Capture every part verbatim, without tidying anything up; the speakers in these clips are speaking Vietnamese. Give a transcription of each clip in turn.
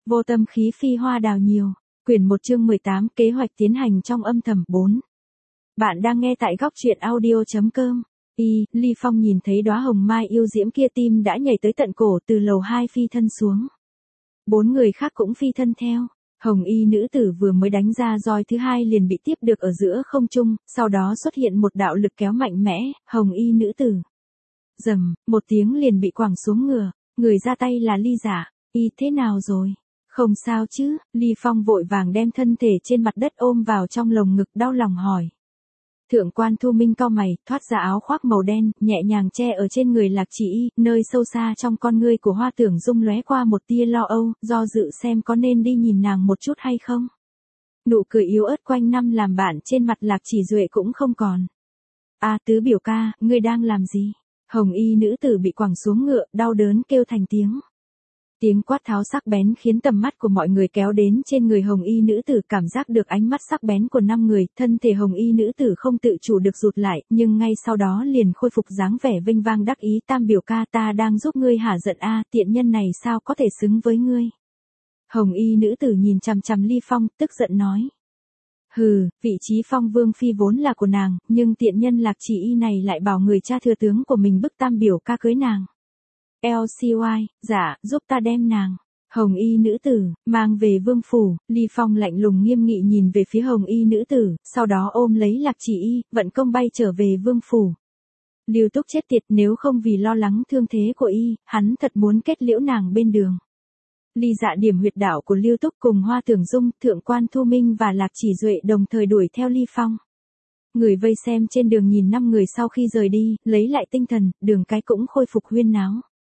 Vô tâm khí phi hoa đào nhiều. Quyển một chương mười tám kế hoạch tiến hành trong âm thầm bốn. Bạn đang nghe tại góc truyện audio chấm com. Y, Ly Phong nhìn thấy đóa hồng mai yêu diễm kia tim đã nhảy tới tận cổ từ lầu hai phi thân xuống. Bốn người khác cũng phi thân theo. Hồng y nữ tử vừa mới đánh ra roi thứ hai liền bị tiếp được ở giữa không trung, sau đó xuất hiện một đạo lực kéo mạnh mẽ, hồng y nữ tử. Rầm, một tiếng liền bị quẳng xuống ngựa, người ra tay là Ly Dạ. Y thế nào rồi? Không sao chứ? Ly Phong vội vàng đem thân thể trên mặt đất ôm vào trong lồng ngực đau lòng hỏi. Thượng quan Thu Minh cau mày, thoát ra áo khoác màu đen, nhẹ nhàng che ở trên người Lạc Chỉ Y, nơi sâu xa trong con ngươi của Hoa Tưởng Dung lóe qua một tia lo âu, do dự xem có nên đi nhìn nàng một chút hay không. Nụ cười yếu ớt quanh năm làm bạn trên mặt Lạc Chỉ Duệ cũng không còn. A tứ biểu ca, ngươi đang làm gì? Hồng y nữ tử bị quẳng xuống ngựa, đau đớn kêu thành tiếng. Tiếng quát tháo sắc bén khiến tầm mắt của mọi người kéo đến trên người hồng y nữ tử, cảm giác được ánh mắt sắc bén của năm người, thân thể hồng y nữ tử không tự chủ được rụt lại, nhưng ngay sau đó liền khôi phục dáng vẻ vinh vang đắc ý. Tam biểu ca, ta đang giúp ngươi hả giận a, tiện nhân này sao có thể xứng với ngươi? Hồng y nữ tử nhìn chằm chằm Ly Phong, tức giận nói. Hừ, vị trí Phong Vương phi vốn là của nàng, nhưng tiện nhân Lạc Chỉ Y này lại bảo người cha thừa tướng của mình bức tam biểu ca cưới nàng. lờ xê i, dạ, giúp ta đem nàng. Hồng y nữ tử, mang về vương phủ. Ly Phong lạnh lùng nghiêm nghị nhìn về phía hồng y nữ tử, sau đó ôm lấy Lạc Chỉ Y, vận công bay trở về vương phủ. Lưu Túc chết tiệt, nếu không vì lo lắng thương thế của y, hắn thật muốn kết liễu nàng bên đường. Ly Dạ điểm huyệt đạo của Lưu Túc cùng Hoa Tưởng Dung, Thượng quan Thu Minh và Lạc Chỉ Duệ đồng thời đuổi theo Ly Phong. Người vây xem trên đường nhìn năm người sau khi rời đi, lấy lại tinh thần, đường cái cũng khôi phục huyên náo.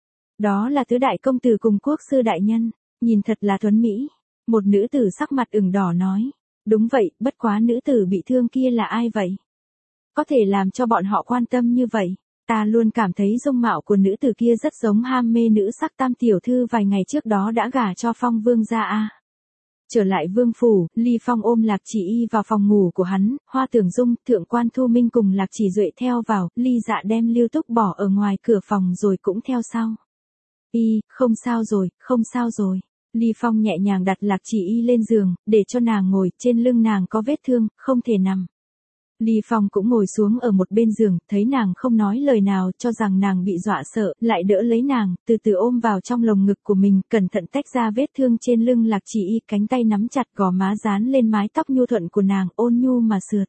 Đó là tứ đại công tử cùng quốc sư đại nhân, nhìn thật là tuấn mỹ. Một nữ tử sắc mặt ửng đỏ nói. Đúng vậy, bất quá nữ tử bị thương kia là ai vậy? Có thể làm cho bọn họ quan tâm như vậy. Ta luôn cảm thấy dung mạo của nữ tử kia rất giống ham mê nữ sắc Tam tiểu thư vài ngày trước đó đã gả cho Phong Vương gia a. Trở lại vương phủ, Ly Phong ôm Lạc Chỉ Y vào phòng ngủ của hắn, Hoa Tưởng Dung, Thượng quan Thu Minh cùng Lạc Chỉ Duệ theo vào, Ly Dạ đem Lưu Túc bỏ ở ngoài cửa phòng rồi cũng theo sau. Y, không sao rồi, không sao rồi. Ly Phong nhẹ nhàng đặt Lạc Chỉ Y lên giường, để cho nàng ngồi, trên lưng nàng có vết thương, không thể nằm. Ly Phong cũng ngồi xuống ở một bên giường, thấy nàng không nói lời nào, cho rằng nàng bị dọa sợ, lại đỡ lấy nàng, từ từ ôm vào trong lồng ngực của mình, cẩn thận tách ra vết thương trên lưng Lạc Chỉ Y, cánh tay nắm chặt gò má dán lên mái tóc nhu thuận của nàng, ôn nhu mà sượt.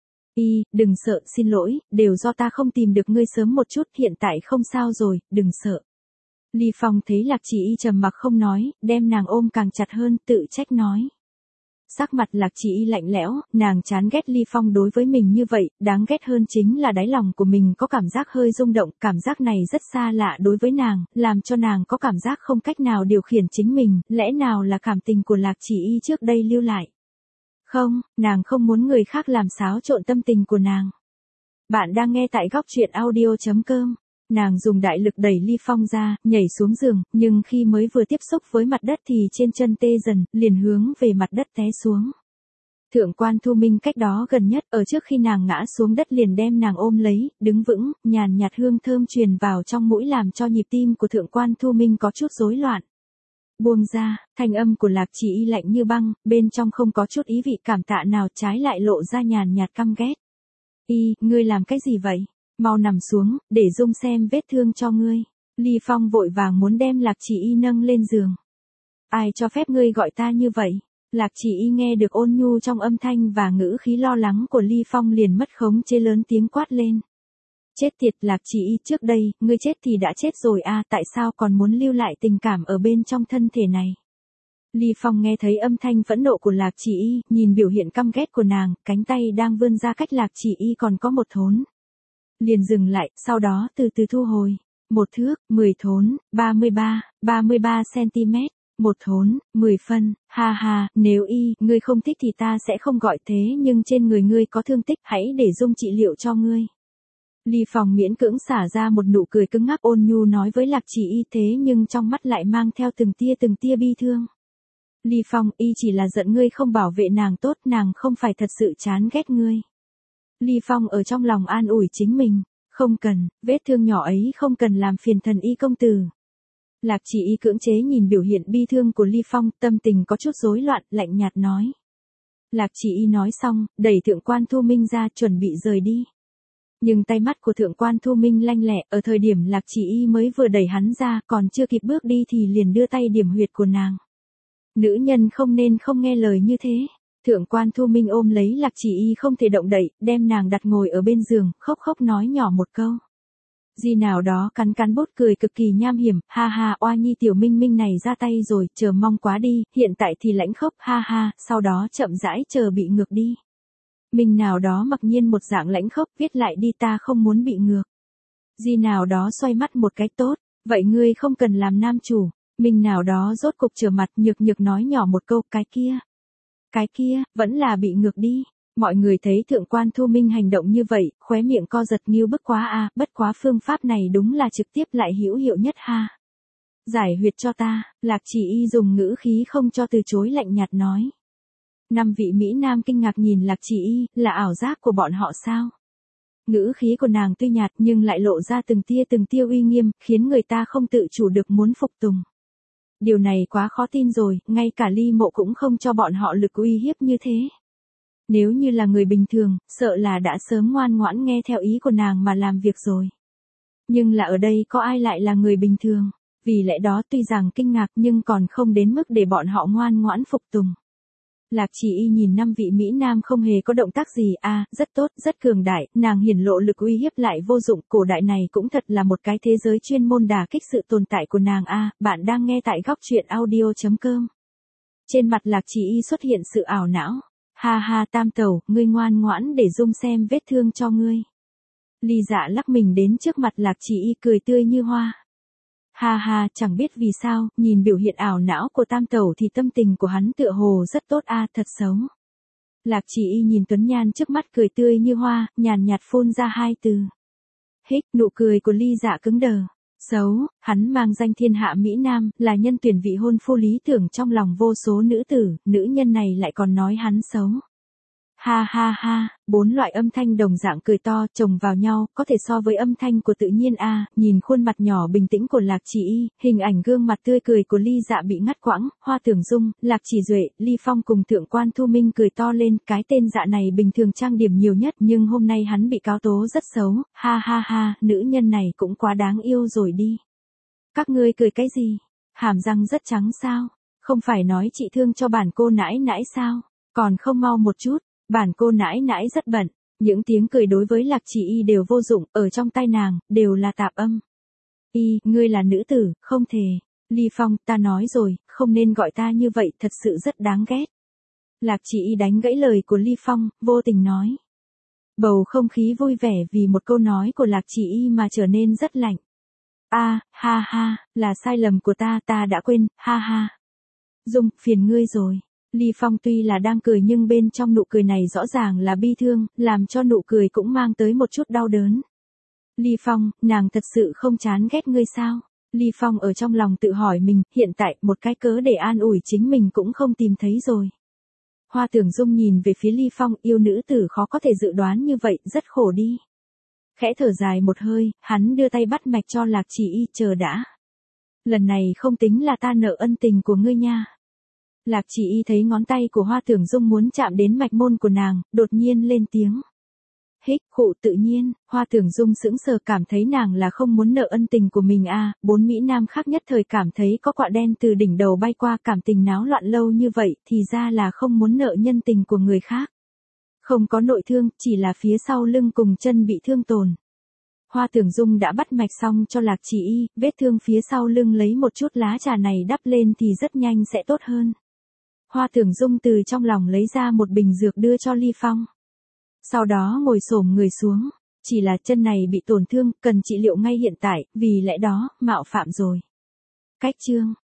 Y, đừng sợ, xin lỗi, đều do ta không tìm được ngươi sớm một chút, hiện tại không sao rồi, đừng sợ. Ly Phong thấy Lạc Chỉ Y trầm mặc không nói, đem nàng ôm càng chặt hơn, tự trách nói. Sắc mặt Lạc Chỉ Y lạnh lẽo, nàng chán ghét Ly Phong đối với mình như vậy, đáng ghét hơn chính là đáy lòng của mình có cảm giác hơi rung động, cảm giác này rất xa lạ đối với nàng, làm cho nàng có cảm giác không cách nào điều khiển chính mình, lẽ nào là cảm tình của Lạc Chỉ Y trước đây lưu lại. Không, nàng không muốn người khác làm xáo trộn tâm tình của nàng. Bạn đang nghe tại góc truyện audio chấm com. Nàng dùng đại lực đẩy Ly Phong ra, nhảy xuống giường, nhưng khi mới vừa tiếp xúc với mặt đất thì trên chân tê dần, liền hướng về mặt đất té xuống. Thượng quan Thu Minh cách đó gần nhất, ở trước khi nàng ngã xuống đất liền đem nàng ôm lấy, đứng vững, nhàn nhạt hương thơm truyền vào trong mũi làm cho nhịp tim của Thượng quan Thu Minh có chút rối loạn. Buông ra, thanh âm của Lạc Chỉ Y lạnh như băng, bên trong không có chút ý vị cảm tạ nào, trái lại lộ ra nhàn nhạt căm ghét. Y, ngươi làm cái gì vậy? Mau nằm xuống, để Dung xem vết thương cho ngươi. Ly Phong vội vàng muốn đem Lạc Chỉ Y nâng lên giường. Ai cho phép ngươi gọi ta như vậy? Lạc Chỉ Y nghe được ôn nhu trong âm thanh và ngữ khí lo lắng của Ly Phong liền mất khống chế lớn tiếng quát lên. Chết tiệt Lạc Chỉ Y, trước đây, ngươi chết thì đã chết rồi a, tại sao còn muốn lưu lại tình cảm ở bên trong thân thể này? Ly Phong nghe thấy âm thanh phẫn nộ của Lạc Chỉ Y, nhìn biểu hiện căm ghét của nàng, cánh tay đang vươn ra cách Lạc Chỉ Y còn có một thốn. Liền dừng lại, sau đó từ từ thu hồi. Một thước, mười thốn, ba mươi ba, ba mươi ba centimet, một thốn, mười phân, ha ha, nếu Y, ngươi không thích thì ta sẽ không gọi thế, nhưng trên người ngươi có thương tích, hãy để Dung trị liệu cho ngươi. Ly Phong miễn cưỡng xả ra một nụ cười cứng ngắc ôn nhu nói với Lạc Chỉ Y, thế nhưng trong mắt lại mang theo từng tia từng tia bi thương. Ly Phong, Y chỉ là giận ngươi không bảo vệ nàng tốt, nàng không phải thật sự chán ghét ngươi. Ly Phong ở trong lòng an ủi chính mình, không cần, vết thương nhỏ ấy không cần làm phiền thần Y công tử. Lạc Chỉ Y cưỡng chế nhìn biểu hiện bi thương của Ly Phong, tâm tình có chút rối loạn, lạnh nhạt nói. Lạc Chỉ Y nói xong, đẩy Thượng quan Thu Minh ra chuẩn bị rời đi. Nhưng tay mắt của Thượng quan Thu Minh lanh lẹ, ở thời điểm Lạc Chỉ Y mới vừa đẩy hắn ra, còn chưa kịp bước đi thì liền đưa tay điểm huyệt của nàng. Nữ nhân không nên không nghe lời như thế. Thượng quan Thu Minh ôm lấy Lạc Chỉ Y không thể động đậy, đem nàng đặt ngồi ở bên giường, khóc khóc nói nhỏ một câu. Di nào đó cắn cắn bốt cười cực kỳ nham hiểm, ha ha, oa nhi tiểu Minh Minh này ra tay rồi, chờ mong quá đi, hiện tại thì lãnh khốc, ha ha, sau đó chậm rãi chờ bị ngược đi. Minh nào đó mặc nhiên một dạng lãnh khốc, viết lại đi, ta không muốn bị ngược. Di nào đó xoay mắt một cái, tốt, vậy ngươi không cần làm nam chủ. Minh nào đó rốt cục trở mặt, nhược nhược nói nhỏ một câu, cái kia. Cái kia, vẫn là bị ngược đi. Mọi người thấy Thượng quan Thu Minh hành động như vậy, khóe miệng co giật, nghiêu bức quá a, bất quá phương pháp này đúng là trực tiếp lại hữu hiệu nhất ha. Giải huyệt cho ta, Lạc Chỉ Y dùng ngữ khí không cho từ chối lạnh nhạt nói. Năm vị Mỹ Nam kinh ngạc nhìn Lạc Chỉ Y, là ảo giác của bọn họ sao? Ngữ khí của nàng tuy nhạt nhưng lại lộ ra từng tia từng tia uy nghiêm, khiến người ta không tự chủ được muốn phục tùng. Điều này quá khó tin rồi, ngay cả Ly Mộ cũng không cho bọn họ lực uy hiếp như thế. Nếu như là người bình thường, sợ là đã sớm ngoan ngoãn nghe theo ý của nàng mà làm việc rồi. Nhưng là ở đây có ai lại là người bình thường, vì lẽ đó tuy rằng kinh ngạc nhưng còn không đến mức để bọn họ ngoan ngoãn phục tùng. Lạc Chỉ Y nhìn năm vị Mỹ Nam không hề có động tác gì, a, à, rất tốt, rất cường đại, nàng hiển lộ lực uy hiếp lại vô dụng, cổ đại này cũng thật là một cái thế giới chuyên môn đả kích sự tồn tại của nàng a, à, bạn đang nghe tại góc truyện audio chấm com. Trên mặt Lạc Chỉ Y xuất hiện sự ảo não, ha ha tam tẩu, ngươi ngoan ngoãn để Dung xem vết thương cho ngươi. Ly Dạ lắc mình đến trước mặt Lạc Chỉ Y cười tươi như hoa. Ha ha, chẳng biết vì sao, nhìn biểu hiện ảo não của tam tẩu thì tâm tình của hắn tựa hồ rất tốt a, à, thật xấu. Lạc Chỉ Y nhìn Tuấn Nhan trước mắt cười tươi như hoa, nhàn nhạt phun ra hai từ. Hích, nụ cười của Ly Dạ cứng đờ. Xấu, hắn mang danh thiên hạ Mỹ Nam, là nhân tuyển vị hôn phu lý tưởng trong lòng vô số nữ tử, nữ nhân này lại còn nói hắn xấu. Ha ha ha, bốn loại âm thanh đồng dạng cười to chồng vào nhau, có thể so với âm thanh của tự nhiên a, à, nhìn khuôn mặt nhỏ bình tĩnh của Lạc Chỉ Y, hình ảnh gương mặt tươi cười của Ly Dạ bị ngắt quãng, Hoa Tưởng Dung, Lạc Chỉ Duệ, Ly Phong cùng Thượng quan Thu Minh cười to lên, cái tên Dạ này bình thường trang điểm nhiều nhất nhưng hôm nay hắn bị cáo tố rất xấu, ha ha ha, nữ nhân này cũng quá đáng yêu rồi đi. Các ngươi cười cái gì? Hàm răng rất trắng sao? Không phải nói chị thương cho bản cô nãi nãi sao? Còn không mau một chút. Bản cô nãi nãi rất bận, những tiếng cười đối với Lạc Chỉ Y đều vô dụng, ở trong tai nàng, đều là tạp âm. Y, ngươi là nữ tử, không thể. Ly Phong, ta nói rồi, không nên gọi ta như vậy, thật sự rất đáng ghét. Lạc Chỉ Y đánh gãy lời của Ly Phong, vô tình nói. Bầu không khí vui vẻ vì một câu nói của Lạc Chỉ Y mà trở nên rất lạnh. A, à, ha ha, là sai lầm của ta, ta đã quên, ha ha. Dung, phiền ngươi rồi. Ly Phong tuy là đang cười nhưng bên trong nụ cười này rõ ràng là bi thương, làm cho nụ cười cũng mang tới một chút đau đớn. Ly Phong, nàng thật sự không chán ghét ngươi sao? Ly Phong ở trong lòng tự hỏi mình, hiện tại một cái cớ để an ủi chính mình cũng không tìm thấy rồi. Hoa Tưởng Dung nhìn về phía Ly Phong, yêu nữ tử khó có thể dự đoán như vậy, rất khổ đi. Khẽ thở dài một hơi, hắn đưa tay bắt mạch cho Lạc Chỉ Y, chờ đã. Lần này không tính là ta nợ ân tình của ngươi nha. Lạc Chỉ Y thấy ngón tay của Hoa Tưởng Dung muốn chạm đến mạch môn của nàng, đột nhiên lên tiếng. Hích, khụ tự nhiên, Hoa Tưởng Dung sững sờ cảm thấy nàng là không muốn nợ ân tình của mình a, à, bốn Mỹ Nam khác nhất thời cảm thấy có quạ đen từ đỉnh đầu bay qua, cảm tình náo loạn lâu như vậy, thì ra là không muốn nợ nhân tình của người khác. Không có nội thương, chỉ là phía sau lưng cùng chân bị thương tổn. Hoa Tưởng Dung đã bắt mạch xong cho Lạc Chỉ Y, vết thương phía sau lưng lấy một chút lá trà này đắp lên thì rất nhanh sẽ tốt hơn. Hoa Tưởng Dung từ trong lòng lấy ra một bình dược đưa cho Ly Phong. Sau đó ngồi xổm người xuống, chỉ là chân này bị tổn thương, cần trị liệu ngay hiện tại, vì lẽ đó, mạo phạm rồi. Cách chương,